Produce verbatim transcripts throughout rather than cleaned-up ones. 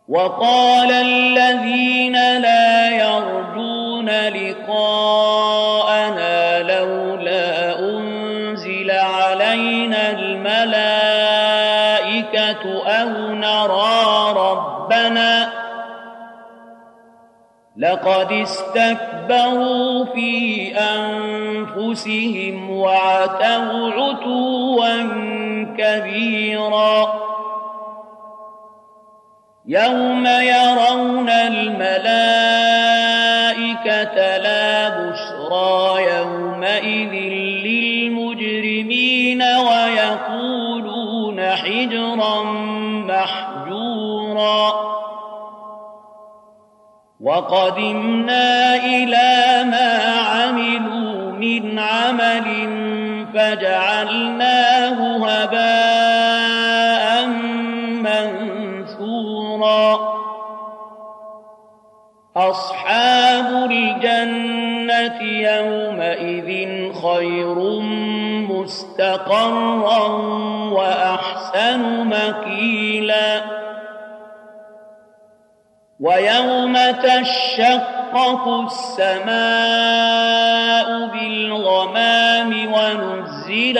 وقال الذين لا يرجون لقاءنا لولا أنزل علينا الملائكة أو نرى ربنا لقد استكبروا في أنفسهم وعتوا عتوا كبيرا يوم يرون الملائكة لا بشرى يومئذ للمجرمين ويقولون حجرا محجورا وقدمنا إلى ما عملوا من عمل فجعلناه هباء منثورا أصحاب الجنة يومئذ خير مستقرا وأحسن مقيلا ويوم تشقق السماء بالغمام ونزل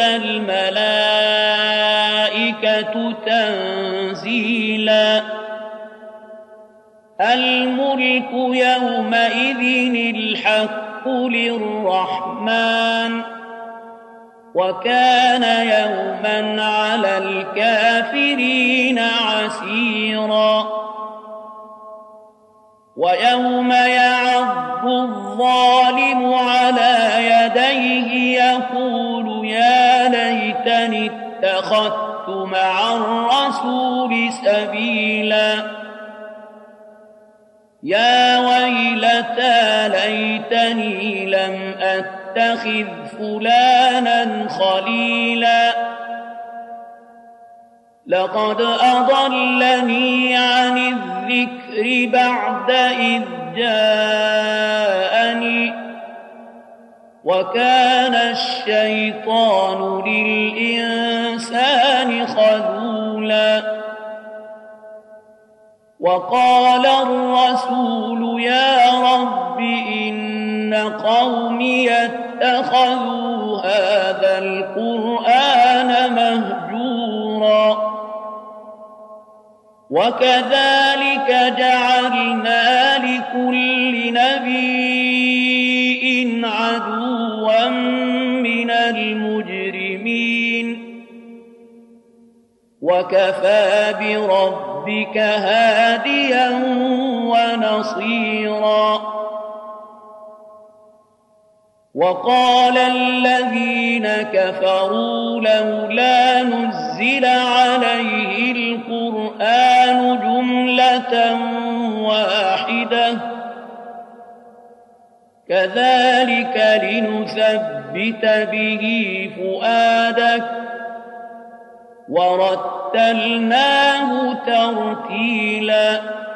الملائكة تنزيلا الملك يومئذ الحق للرحمن وكان يوما على الكافرين عسيرا ويوم يعض الظالم على يديه يقول يا ليتني اتخذت مع الرسول سبيلا يا ويلتى ليتني لم أتخذ فلانا خليلا لقد أضلني عن الذكر بعد إذ جاءني وكان الشيطان للإنسان خذولا وقال الرسول يا رب إن قومي اتخذوا هذا القرآن مهجورا وكذلك جعلنا لكل نبي عدوا من المجرمين وكفى بربك هاديا ونصيرا وقال الذين كفروا لولا نزل عليه القرآن جملة واحدة كذلك لنثبت به فؤادك ورتلناه ترتيلا